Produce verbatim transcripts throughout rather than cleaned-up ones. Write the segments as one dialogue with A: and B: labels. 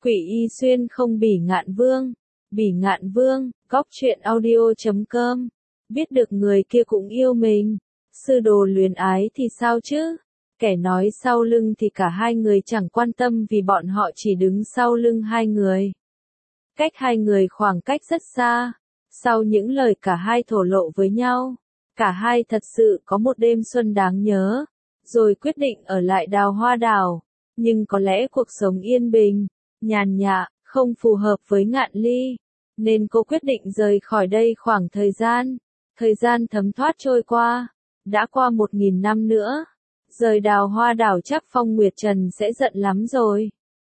A: Quỷ y xuyên không bỉ ngạn vương. Bỉ ngạn vương, góc truyện audio chấm com. Biết được người kia cũng yêu mình. Sư đồ luyến ái thì sao chứ? Kẻ nói sau lưng thì cả hai người chẳng quan tâm vì bọn họ chỉ đứng sau lưng hai người. Cách hai người khoảng cách rất xa. Sau những lời cả hai thổ lộ với nhau, cả hai thật sự có một đêm xuân đáng nhớ, rồi quyết định ở lại Đào Hoa Đảo. Nhưng có lẽ cuộc sống yên bình, nhàn nhã, không phù hợp với Ngạn Ly, nên cô quyết định rời khỏi đây khoảng thời gian. Thời gian thấm thoát trôi qua, đã qua một nghìn năm nữa. Rời Đào Hoa Đảo chắc Phong Nguyệt Trần sẽ giận lắm rồi.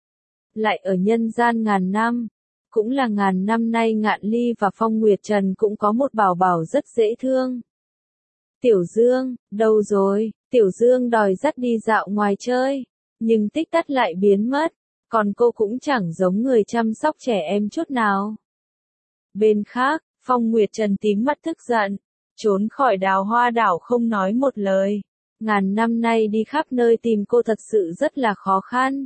A: Lại ở nhân gian ngàn năm. Cũng là ngàn năm nay Ngạn Ly và Phong Nguyệt Trần cũng có một bảo bảo rất dễ thương. Tiểu Dương, đâu rồi? Tiểu Dương đòi dắt đi dạo ngoài chơi, nhưng tích tắc lại biến mất, còn cô cũng chẳng giống người chăm sóc trẻ em chút nào. Bên khác, Phong Nguyệt Trần tím mắt tức giận, trốn khỏi Đào Hoa Đảo không nói một lời. Ngàn năm nay đi khắp nơi tìm cô thật sự rất là khó khăn.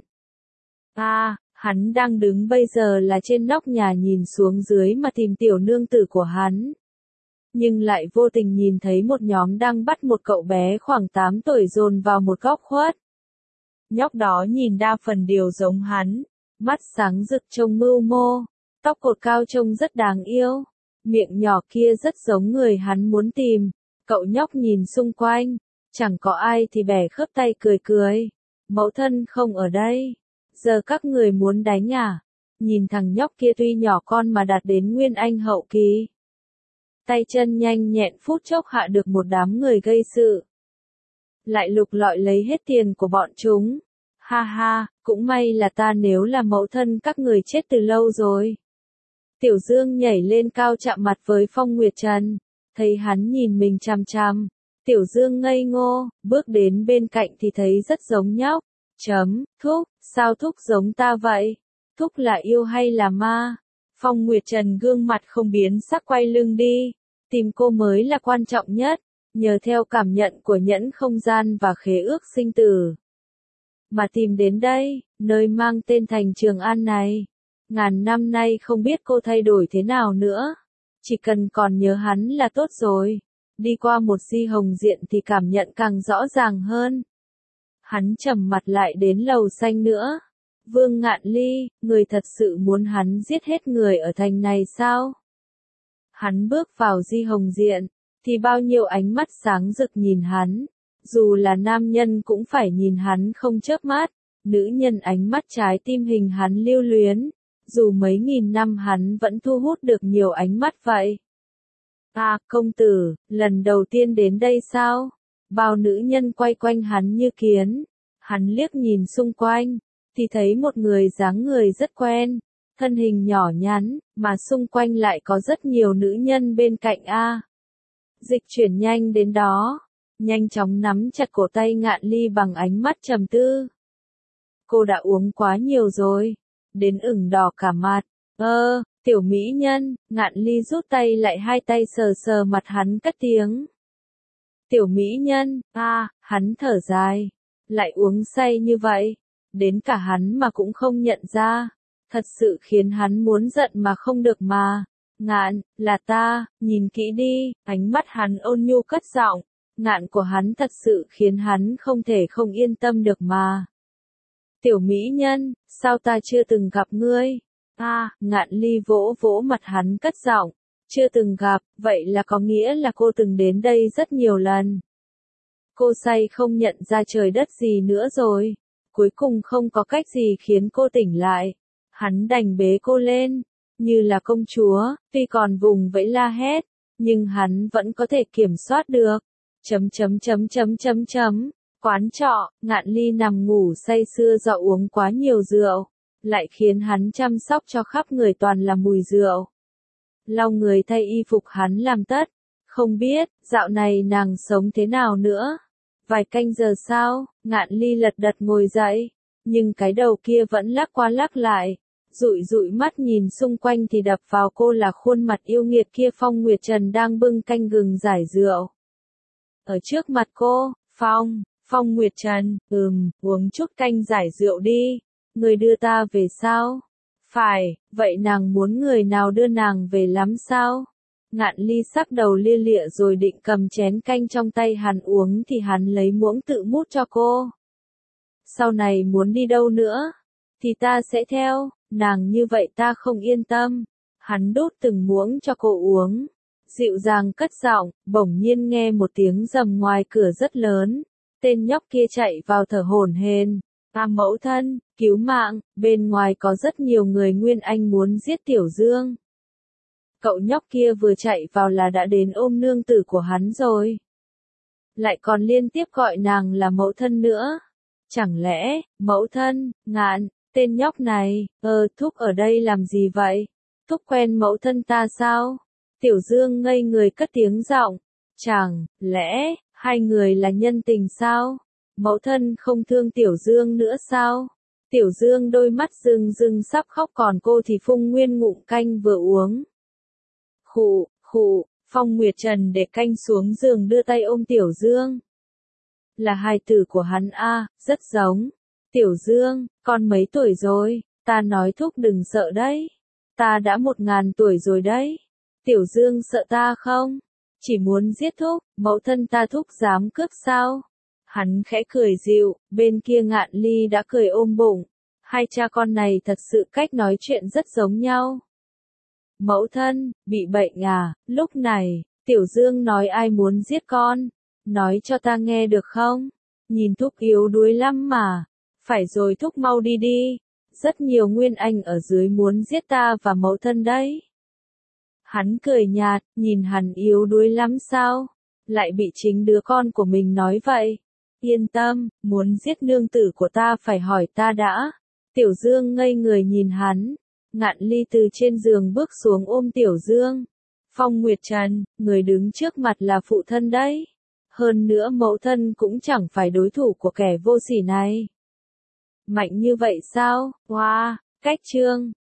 A: À, hắn đang đứng bây giờ là trên nóc nhà nhìn xuống dưới mà tìm tiểu nương tử của hắn. Nhưng lại vô tình nhìn thấy một nhóm đang bắt một cậu bé khoảng tám tuổi dồn vào một góc khuất. Nhóc đó nhìn đa phần đều giống hắn, mắt sáng rực trông mưu mô, tóc cột cao trông rất đáng yêu, miệng nhỏ kia rất giống người hắn muốn tìm. Cậu nhóc nhìn xung quanh, chẳng có ai thì bẻ khớp tay cười cười. Mẫu thân không ở đây. Giờ các người muốn đánh à? Nhìn thằng nhóc kia tuy nhỏ con mà đạt đến Nguyên Anh hậu kỳ. Tay chân nhanh nhẹn phút chốc hạ được một đám người gây sự. Lại lục lọi lấy hết tiền của bọn chúng. Ha ha, cũng may là ta, nếu là mẫu thân các người chết từ lâu rồi. Tiểu Dương nhảy lên cao chạm mặt với Phong Nguyệt Trần. Thấy hắn nhìn mình chằm chằm. Tiểu Dương ngây ngô, bước đến bên cạnh thì thấy rất giống nhóc. Chấm, Thúc, sao Thúc giống ta vậy? Thúc là yêu hay là ma? Phong Nguyệt Trần gương mặt không biến sắc quay lưng đi. Tìm cô mới là quan trọng nhất, nhờ theo cảm nhận của nhẫn không gian và khế ước sinh tử. Mà tìm đến đây, nơi mang tên thành Trường An này. Ngàn năm nay không biết cô thay đổi thế nào nữa. Chỉ cần còn nhớ hắn là tốt rồi. Đi qua một di hồng diện thì cảm nhận càng rõ ràng hơn. Hắn trầm mặt lại đến lầu xanh nữa. Vương Ngạn Ly, người thật sự muốn hắn giết hết người ở thành này sao? Hắn bước vào di hồng diện, thì bao nhiêu ánh mắt sáng rực nhìn hắn. Dù là nam nhân cũng phải nhìn hắn không chớp mắt. Nữ nhân ánh mắt trái tim hình hắn lưu luyến. Dù mấy nghìn năm hắn vẫn thu hút được nhiều ánh mắt vậy. À, công tử, lần đầu tiên đến đây sao? Bao nữ nhân quay quanh hắn như kiến. Hắn liếc nhìn xung quanh, thì thấy một người dáng người rất quen, thân hình nhỏ nhắn, mà xung quanh lại có rất nhiều nữ nhân bên cạnh a. Dịch chuyển nhanh đến đó, nhanh chóng nắm chặt cổ tay Ngạn Ly bằng ánh mắt trầm tư. Cô đã uống quá nhiều rồi, đến ửng đỏ cả mặt. Ơ, tiểu mỹ nhân, Ngạn Ly rút tay lại, hai tay sờ sờ mặt hắn cất tiếng. Tiểu mỹ nhân, a, hắn thở dài. Lại uống say như vậy, đến cả hắn mà cũng không nhận ra, thật sự khiến hắn muốn giận mà không được mà. Ngạn, là ta, nhìn kỹ đi, ánh mắt hắn ôn nhu cất giọng, ngạn của hắn thật sự khiến hắn không thể không yên tâm được mà. Tiểu mỹ nhân, sao ta chưa từng gặp ngươi? À, Ngạn Ly vỗ vỗ mặt hắn cất giọng, chưa từng gặp, vậy là có nghĩa là cô từng đến đây rất nhiều lần. Cô say không nhận ra trời đất gì nữa rồi. Cuối cùng không có cách gì khiến cô tỉnh lại. Hắn đành bế cô lên, như là công chúa, tuy còn vùng vẫy la hét, nhưng hắn vẫn có thể kiểm soát được. Chấm chấm chấm chấm chấm chấm. Quán trọ, Ngạn Ly nằm ngủ say sưa do uống quá nhiều rượu, lại khiến hắn chăm sóc cho khắp người toàn là mùi rượu. Lau người thay y phục hắn làm tất. Không biết, dạo này nàng sống thế nào nữa? Vài canh giờ sau, Ngạn Ly lật đật ngồi dậy, nhưng cái đầu kia vẫn lắc qua lắc lại, dụi dụi mắt nhìn xung quanh thì đập vào cô là khuôn mặt yêu nghiệt kia. Phong Nguyệt Trần đang bưng canh gừng giải rượu. Ở trước mặt cô, Phong, Phong Nguyệt Trần, ừm, uống chút canh giải rượu đi, người đưa ta về sao? Phải, vậy nàng muốn người nào đưa nàng về lắm sao? Ngạn Ly sắc đầu lia lịa rồi định cầm chén canh trong tay hắn uống thì hắn lấy muỗng tự mút cho cô. Sau này muốn đi đâu nữa? Thì ta sẽ theo, nàng như vậy ta không yên tâm. Hắn đút từng muỗng cho cô uống. Dịu dàng cất giọng, bỗng nhiên nghe một tiếng rầm ngoài cửa rất lớn. Tên nhóc kia chạy vào thở hổn hển. Ta mẫu thân, cứu mạng, bên ngoài có rất nhiều người Nguyên Anh muốn giết Tiểu Dương. Cậu nhóc kia vừa chạy vào là đã đến ôm nương tử của hắn rồi. Lại còn liên tiếp gọi nàng là mẫu thân nữa. Chẳng lẽ, mẫu thân, Ngạn, tên nhóc này, ờ, Thúc ở đây làm gì vậy? Thúc quen mẫu thân ta sao? Tiểu Dương ngây người cất tiếng giọng. Chẳng lẽ, hai người là nhân tình sao? Mẫu thân không thương Tiểu Dương nữa sao? Tiểu Dương đôi mắt rưng rưng sắp khóc còn cô thì phung nguyên ngụm canh vừa uống. Khụ, khụ, Phong Nguyệt Trần để canh xuống giường đưa tay ôm Tiểu Dương. Là hài tử của hắn a, rất giống. Tiểu Dương, con mấy tuổi rồi? Ta nói Thúc đừng sợ đấy. Ta đã một ngàn tuổi rồi đấy. Tiểu Dương sợ ta không? Chỉ muốn giết Thúc, mẫu thân ta Thúc dám cướp sao? Hắn khẽ cười dịu, bên kia Ngạn Ly đã cười ôm bụng. Hai cha con này thật sự cách nói chuyện rất giống nhau. Mẫu thân, bị bệnh à? Lúc này, Tiểu Dương nói ai muốn giết con? Nói cho ta nghe được không? Nhìn Thúc yếu đuối lắm mà. Phải rồi Thúc mau đi đi. Rất nhiều Nguyên Anh ở dưới muốn giết ta và mẫu thân đấy. Hắn cười nhạt, nhìn hắn yếu đuối lắm sao? Lại bị chính đứa con của mình nói vậy. Yên tâm, muốn giết nương tử của ta phải hỏi ta đã. Tiểu Dương ngây người nhìn hắn. Ngạn Ly từ trên giường bước xuống ôm Tiểu Dương. Phong Nguyệt Trần, người đứng trước mặt là phụ thân đấy. Hơn nữa mẫu thân cũng chẳng phải đối thủ của kẻ vô sỉ này. Mạnh như vậy sao? Wow, cách chương.